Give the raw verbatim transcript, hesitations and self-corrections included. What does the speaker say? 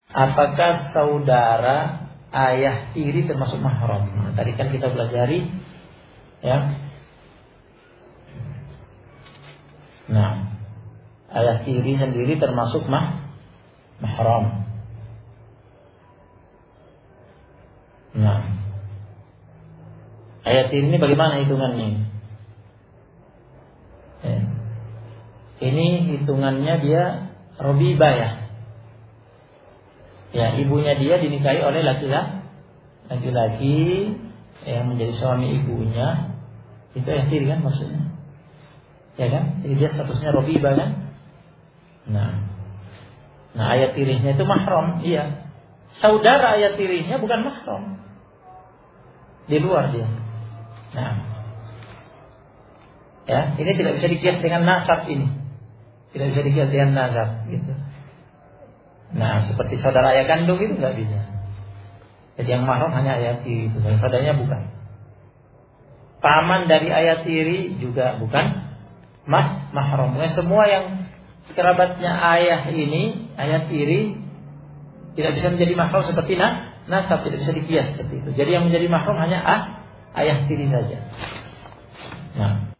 apakah saudara ayah tiri termasuk mahram? Nah, tadi kan kita pelajari, ya. Nah, ayah tiri sendiri termasuk mah mahram. Nah, ayah tiri ini bagaimana hitungannya? Ya. Ini hitungannya dia robibah, ya. Ya, ibunya dia dinikahi oleh laki-laki, laki-laki yang menjadi suami ibunya, itu ayah tiri kan maksudnya, ya kan? Jadi dia statusnya robibah kan? Nah, nah ayah tirinya itu mahram, iya. Saudara ayah tirinya bukan mahram, di luar dia. Nah, ya, ini tidak bisa dikias dengan nasab ini, tidak bisa dikias dengan nasab, gitu. Nah, seperti saudara ayah kandung itu nggak bisa. Jadi yang mahram hanya ayah tiri itu, saudaranya bukan. Paman dari ayah tiri juga bukan mah mahram. Semua yang kerabatnya ayah ini, ayah tiri, tidak bisa menjadi mahram seperti nah, nasab, tidak bisa dikias seperti itu. Jadi yang menjadi mahram hanya ah, ayah tiri saja. Nah.